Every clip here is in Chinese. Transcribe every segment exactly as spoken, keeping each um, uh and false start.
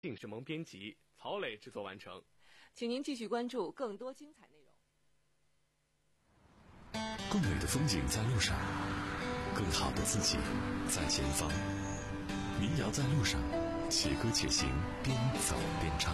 定时萌编辑，曹磊制作完成。 请您继续关注更多精彩内容。 更美的风景在路上，更好的自己在前方。民谣在路上，且歌且行，边走边唱。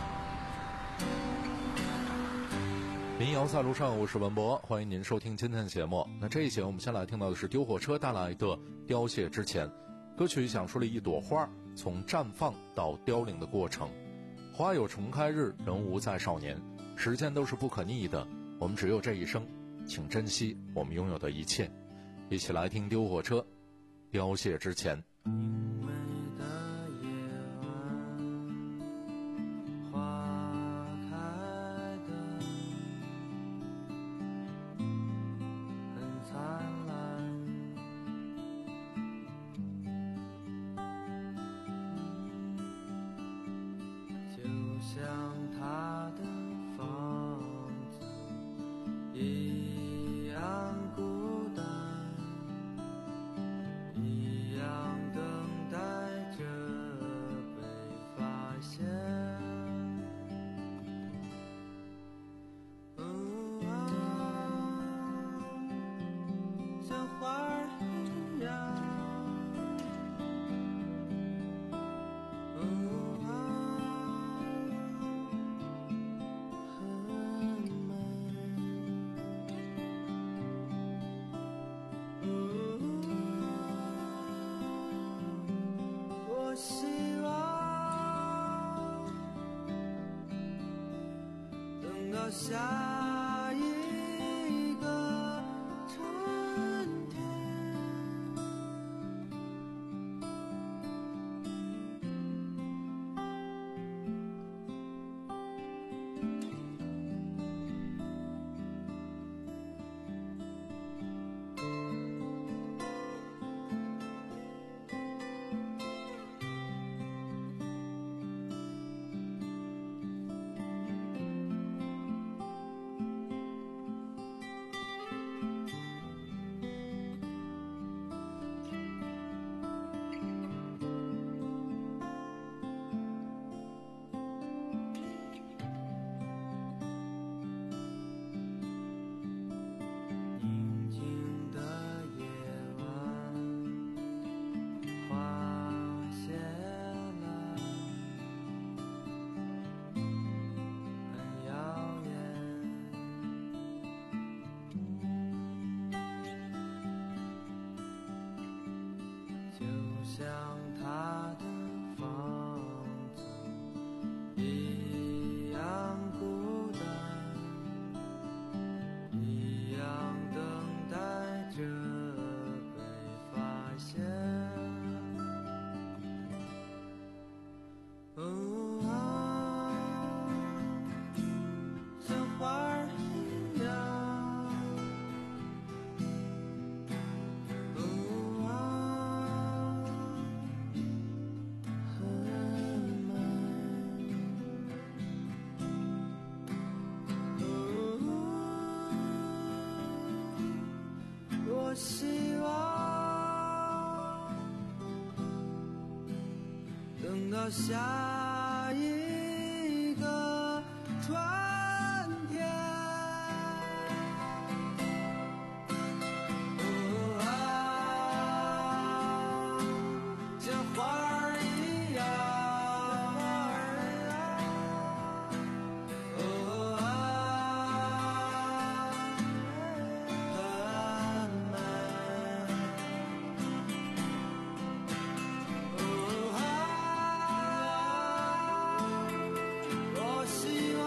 民谣在路上，我是文博，欢迎您收听今天的节目。那这一节我们先来听到的是丢火车带来的凋谢之前。歌曲讲述了一朵花从绽放到凋零的过程。花有重开日，人无再少年，时间都是不可逆的，我们只有这一生，请珍惜我们拥有的一切。一起来听丢火车凋谢之前。 明媚的夜晚，花开得很灿烂，就像他的房子一样孤单，一样等待着被发现。哦啊，像花儿一样。哦啊，很美。哦，我希望等到下一个春天。宁静的夜晚，花谢了，很耀眼，就像他的房子一样孤单，一样等待着被发现。哦啊，像花儿一样。哦啊，很美。哦，我希望等到下一个春天。哦啊，像花儿一样。哦啊，很美。哦啊，我希望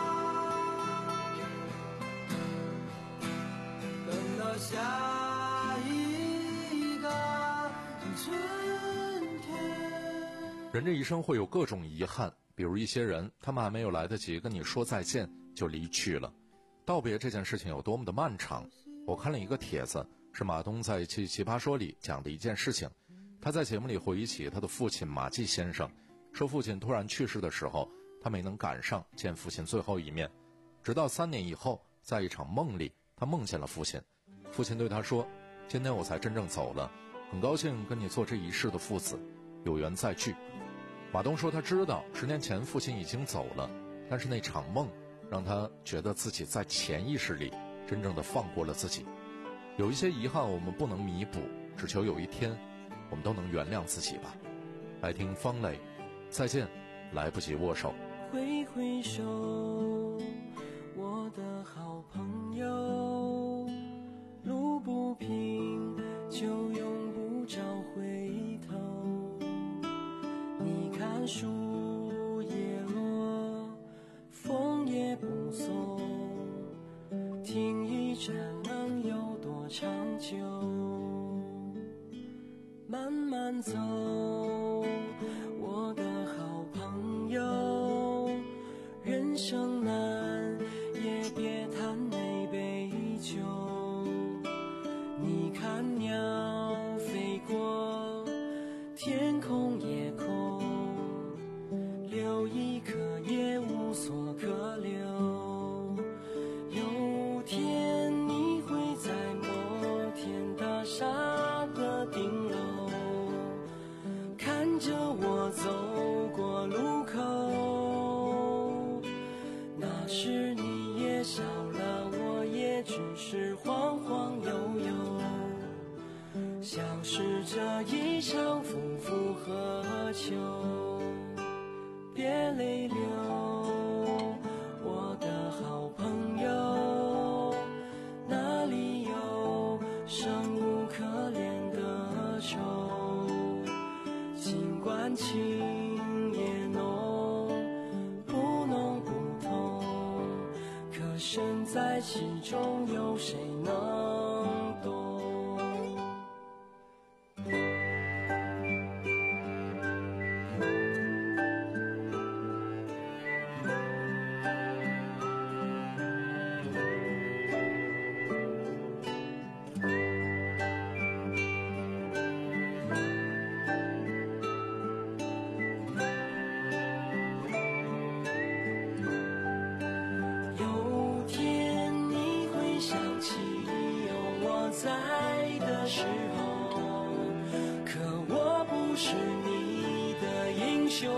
等到下一个春天。 人这一生会有各种遗憾，比如一些人，他们还没有来得及跟你说再见就离去了。道别这件事情有多么的漫长。我看了一个帖子，是马东在一期奇葩说里讲的一件事情。他在节目里回忆起他的父亲马季先生，说父亲突然去世的时候，他没能赶上见父亲最后一面，直到三年以后，在一场梦里，他梦见了父亲。父亲对他说，今天我才真正走了，很高兴跟你做这一世的父子，有缘再聚。 马东说他知道十年前父亲已经走了，但是那场梦让他觉得自己在潜意识里真正的放过了自己。有一些遗憾我们不能弥补，只求有一天我们都能原谅自己吧。来听方磊，再见，来不及握手。 挥挥手，我的好朋友，路不平就用不着回头。你看树叶落，风也不松，听一站能有多长久？慢慢走，我的好朋友，人生难也别叹那杯酒。你看鸟飞过，天空也空，留一颗也无所可留。有天你会在摩天大厦的顶楼，看着我走过路口，那时你也笑了，我也只是晃晃悠悠，像是这一场夫妇和秋。别泪流，我的好朋友，哪里有生无可恋的愁？尽管情也浓，不浓不痛，可身在其中，有谁能懂？在的时候，可我不是你的英雄，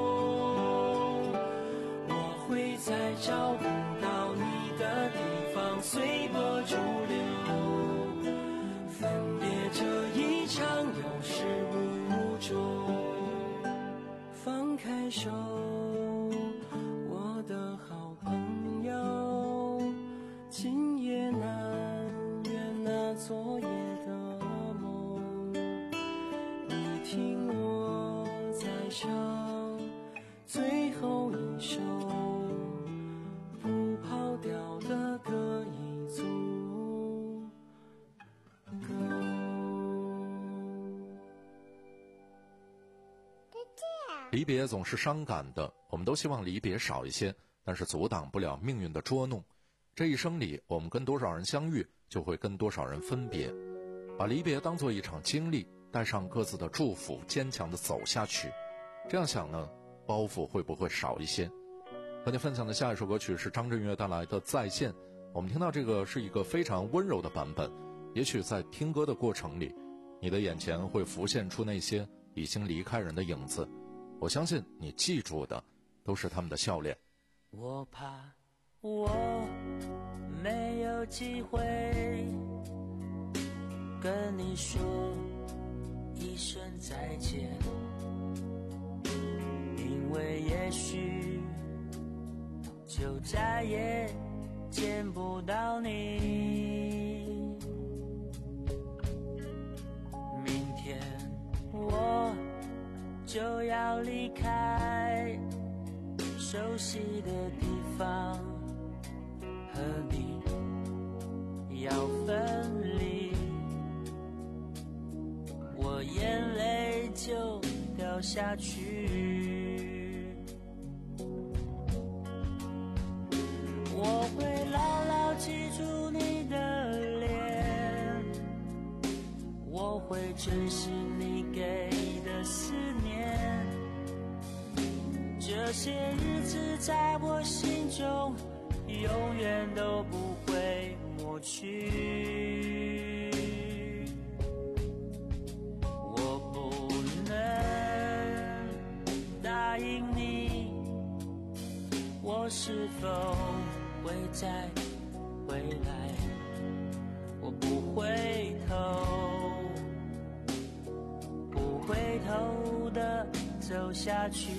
我会在找不到你的地方随波逐流，分别这一场有始无终。放开手，我的好朋友，今夜难那昨夜的梦，你听我在唱最后一首不跑调的歌一组歌。 离别总是伤感的，我们都希望离别少一些，但是阻挡不了命运的捉弄。这一生里，我们跟多少人相遇，就会跟多少人分别。把离别当作一场经历，带上各自的祝福，坚强地走下去。这样想呢，包袱会不会少一些？和你分享的下一首歌曲是张震岳带来的《再见》。我们听到这个是一个非常温柔的版本，也许在听歌的过程里，你的眼前会浮现出那些已经离开人的影子。我相信你记住的都是他们的笑脸。 我怕我没有机会跟你说一声再见，因为也许就再也见不到你。明天我就要离开熟悉的地方，和你要分离，我眼泪就掉下去。我会牢牢记住你的脸，我会珍惜你给的思念，这些日子在我心中永远都不会抹去。我不能答我是否会再回来？我不回头，不回头的走下去。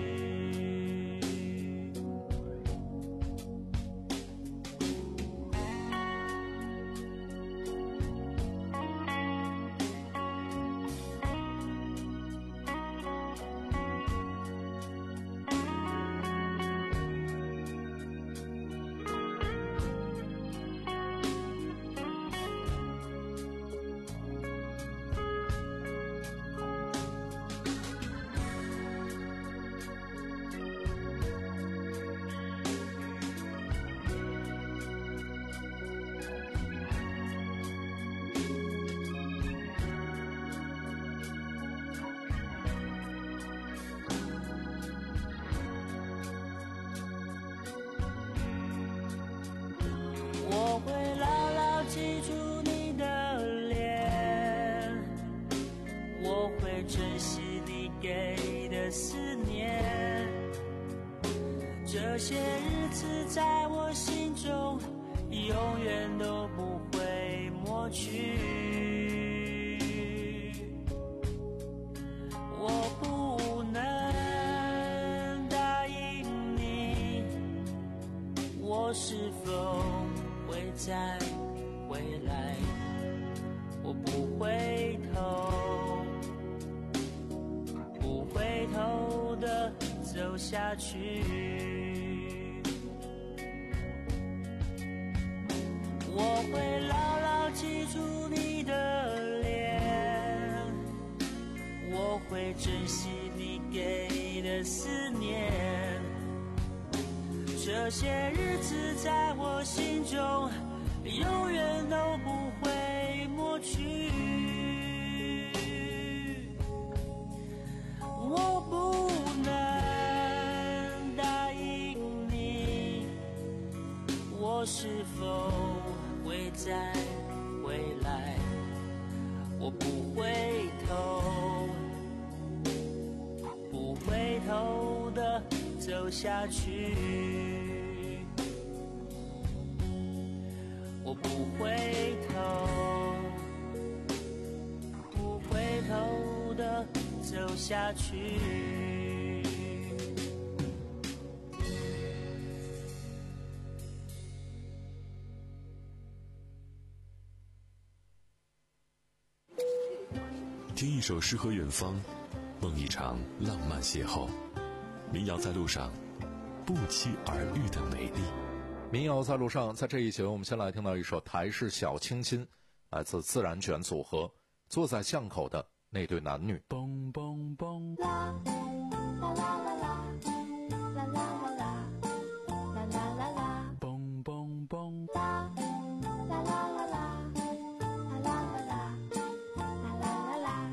我会牢牢记住你的脸，我会珍惜你给的思念，这些日子在我心中永远都不会抹去。我不能答应你，我是否会再回来？我不回头，不回头的走下去。我会牢牢记住你的脸，我会珍惜你给的思念，这些日子在我心中永远都不会抹去。我不能答应你，我是否会再回来？我不回头，不回头的走下去。我不回头，不回头的走下去。 听一首诗和远方，梦一场浪漫邂逅。民谣在路上，不期而遇的美丽。 民谣在路上，在这一节我们先来听到一首台式小清新，来自自然卷组合，坐在巷口的那对男女。 蹦蹦蹦啦啦啦啦啦啦啦啦啦啦啦啦， 蹦蹦蹦啦啦啦啦啦啦啦啦啦啦啦，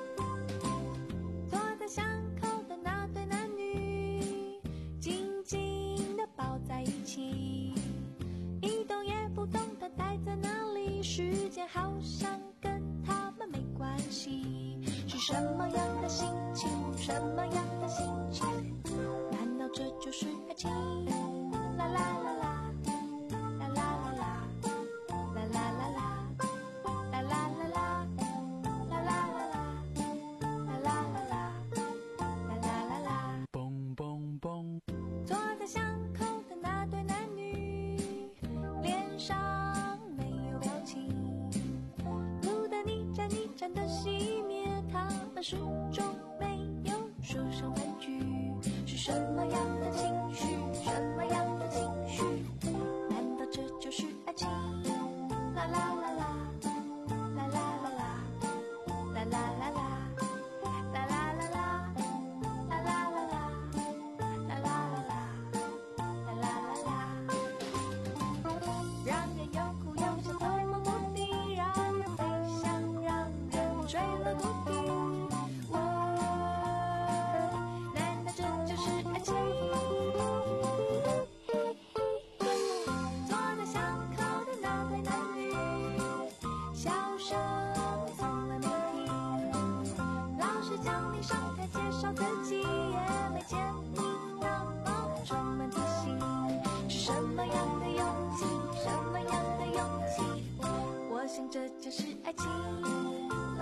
坐在巷口的那对男女，紧紧地抱在一起，一动也不动地待在那里，时间好像跟他们没关系。是什么样的心情？什么样的心情？难道这就是爱情？啦啦啦啦，啦啦啦啦，啦啦啦啦，啦啦啦啦，啦啦啦啦，啦啦啦啦，啦啦啦啦， 蹦蹦蹦。 坐在巷口的那对男女，脸上没有表情，哭得你沾你沾的熄灭，他们始终没有说上半句。是什么样的情绪？什么样的情绪？难道这就是爱情？啦啦啦啦，啦啦啦啦，啦啦啦啦，啦啦啦啦，啦啦啦啦，啦啦啦啦，啦啦啦啦，让人又哭又笑，多么目的，让人悲伤，让人坠落谷底。难道这就是爱情？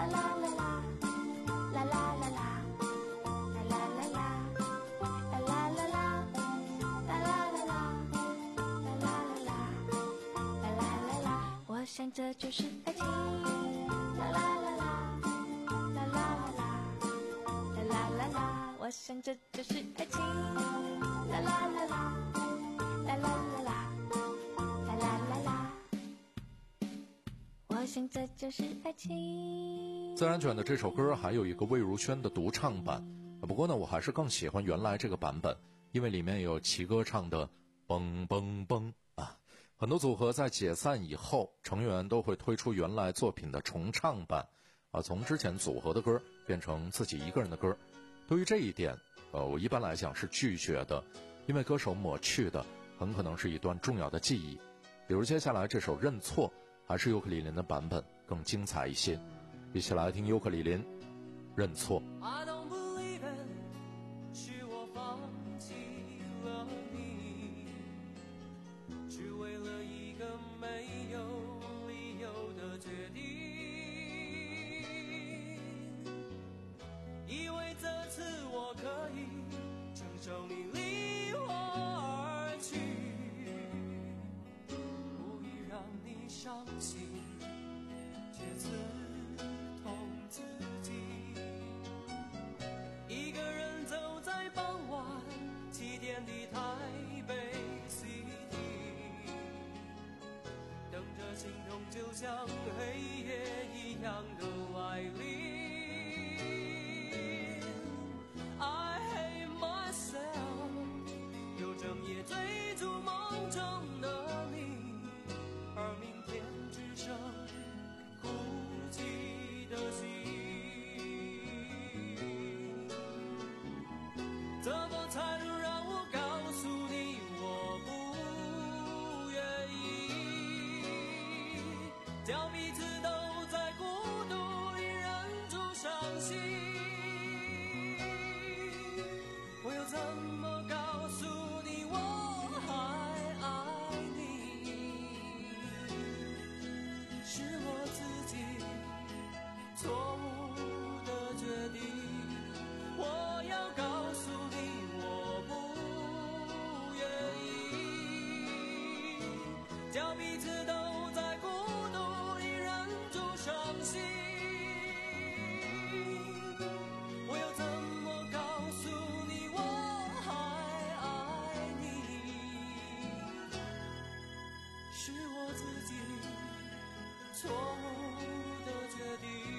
啦啦啦啦，啦啦啦啦，啦啦啦啦，啦啦啦啦，啦啦啦啦，啦啦啦啦，啦啦啦啦，我想这就是爱情，啦啦啦啦，啦啦啦啦，啦啦啦啦，我想这就是爱情，啦啦啦啦，啦啦啦啦，啦啦啦啦，我想这就是爱情。 自然卷的这首歌还有一个魏如萱的独唱版，不过呢，我还是更喜欢原来这个版本，因为里面有齐哥唱的蹦蹦蹦啊。很多组合在解散以后，成员都会推出原来作品的重唱版啊，从之前组合的歌变成自己一个人的歌。对于这一点，呃，我一般来讲是拒绝的，因为歌手抹去的很可能是一段重要的记忆。比如接下来这首《认错》，还是尤克里林的版本更精彩一些。一起来听尤克里林《认错》。 I don't believe it， 是我放弃了你，只为了一个没有理由的决定，以为这次我可以承受你离我而去，无意让你伤心，却刺痛自己。一个人走在傍晚七点的台北 City， 等着心痛就像黑夜一样的来临。I hate myself， 又整夜追逐梦中的你，而明天只剩哭泣的心。怎么才能让我告诉你我不愿意，叫彼此都在孤独里忍住伤心？我又怎么告诉你我还爱你？是我自己错误的决定，我要告诉你我不愿意，叫彼此都在孤独里忍住伤心。我又怎么告诉你我还爱你？是我自己错误的决定。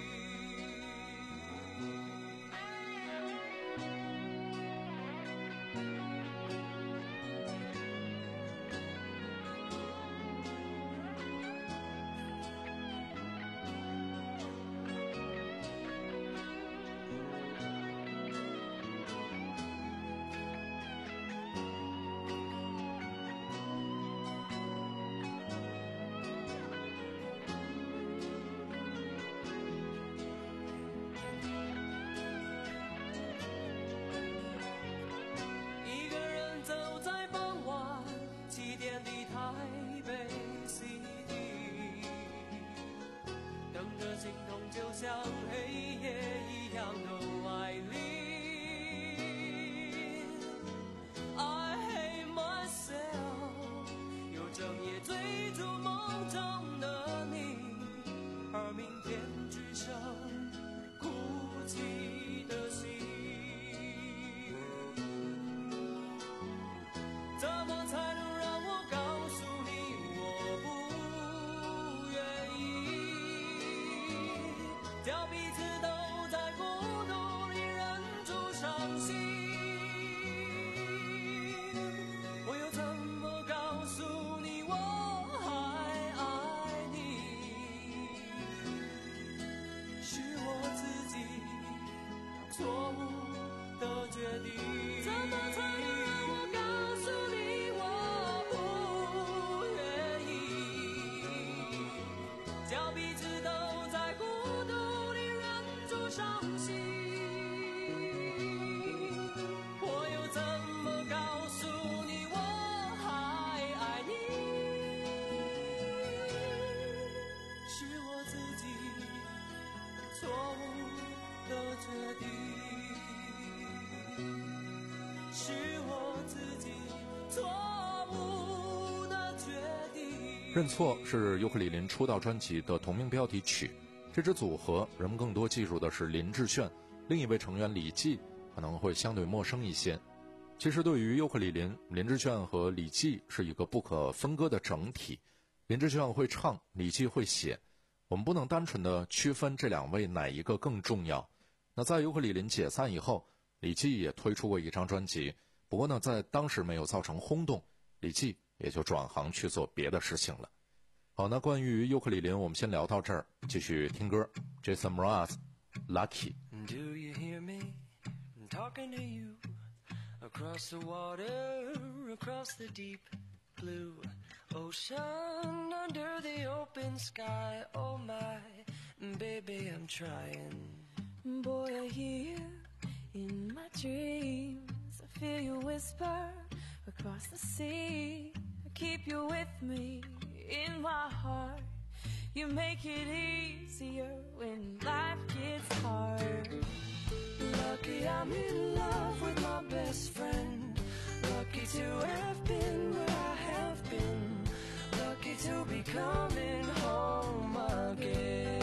认错是尤克里林出道专辑的同名标题曲。这支组合人们更多记住的是林志炫，另一位成员李记可能会相对陌生一些。其实对于尤克里林，林志炫和李记是一个不可分割的整体。林志炫会唱，李记会写，我们不能单纯的区分这两位哪一个更重要。那在尤克里林解散以后，李记也推出过一张专辑，不过呢在当时没有造成轰动，李记也就转行去做别的事情了。好，那关于尤克里林我们先聊到这儿，继续听歌。 Jason Mraz Lucky。 Do you hear me? I'm talking to you across the water, across the deep blue ocean, under the open sky. Oh my, baby, I'm trying. Boy, I hear you in my dreams. I feel you whisper across the sea. I keep you with me in my heart. You make it easier when life gets hard. Lucky I'm in love with my best friend. Lucky to have been where I have been. Lucky to be coming home again.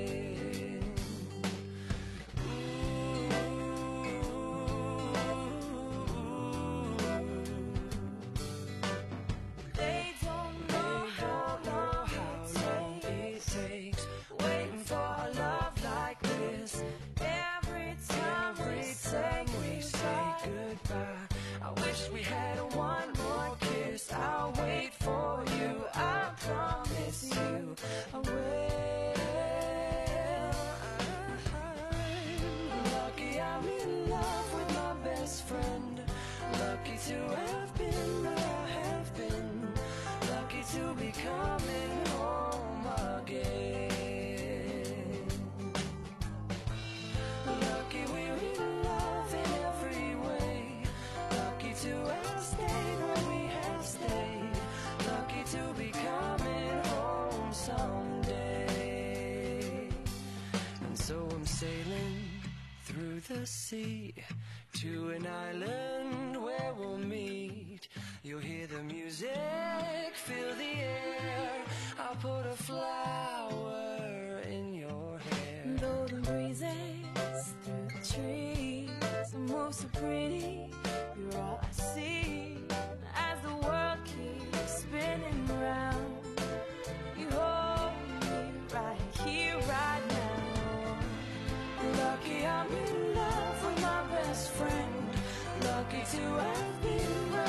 They don't know how long it takes waiting for a love like this. Every time we say we say goodbye, I wish we had one more kiss. I'll wait for you, I promise you I will. Lucky I'm in love with my best friend. Lucky to have been where I have been. Lucky to be coming home again. Lucky we're in love in every way. Lucky to have stayed where we have stayed. Lucky to be coming home someday. And so I'm sailing through the sea to an island where we'll meet. You'll hear the music, feel the air. I'll put a flower in your hair. Though the breezes through the trees move so pretty, you're all I see as the world keeps spinning round. You hold me right here, right now. Lucky I'm in love with my best friend. Lucky to have been right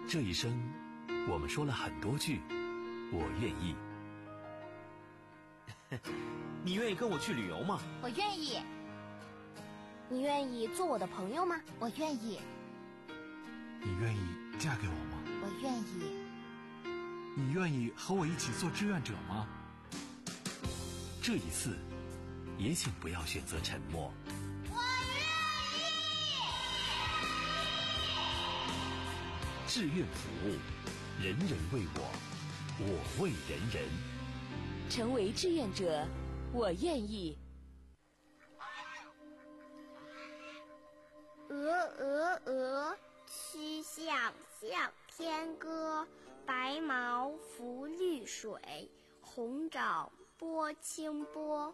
这一生，我们说了很多句我愿意。 你愿意跟我去旅游吗？ 我愿意。你愿意做我的朋友吗？我愿意。 你愿意嫁给我吗？ 我愿意。 你愿意和我一起做志愿者吗？ 这一次，也请不要选择沉默。 我愿意。 志愿服务，人人为我，我为人人。 成为志愿者，我愿意。 鹅鹅鹅，曲项向天歌。白毛浮绿水，红掌拨清波。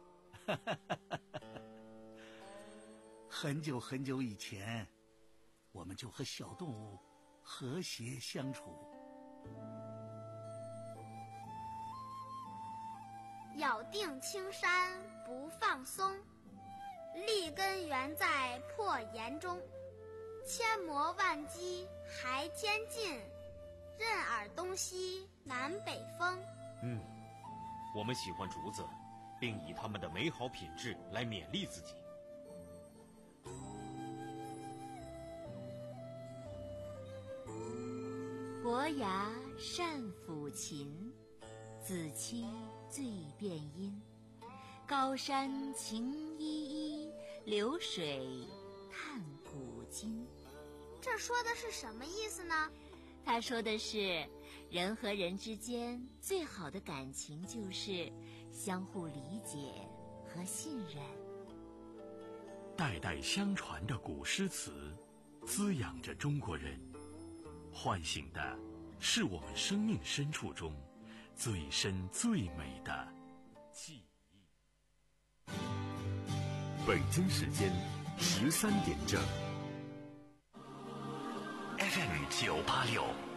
很久很久以前，我们就和小动物和谐相处。 咬定青山不放松，立根原在破岩中。千磨万击还天进，任尔东西南北风。 嗯，我们喜欢竹子，并以它们的美好品质来勉励自己。 伯牙善抚琴，子期最辨音。高山晴依依，流水叹古今。 这说的是什么意思呢？ 他说的是，人和人之间最好的感情就是相互理解和信任。 代代相传的古诗词，滋养着中国人，唤醒的是我们生命深处中最深最美的记忆。 北京时间十三点整。 F M 九八六。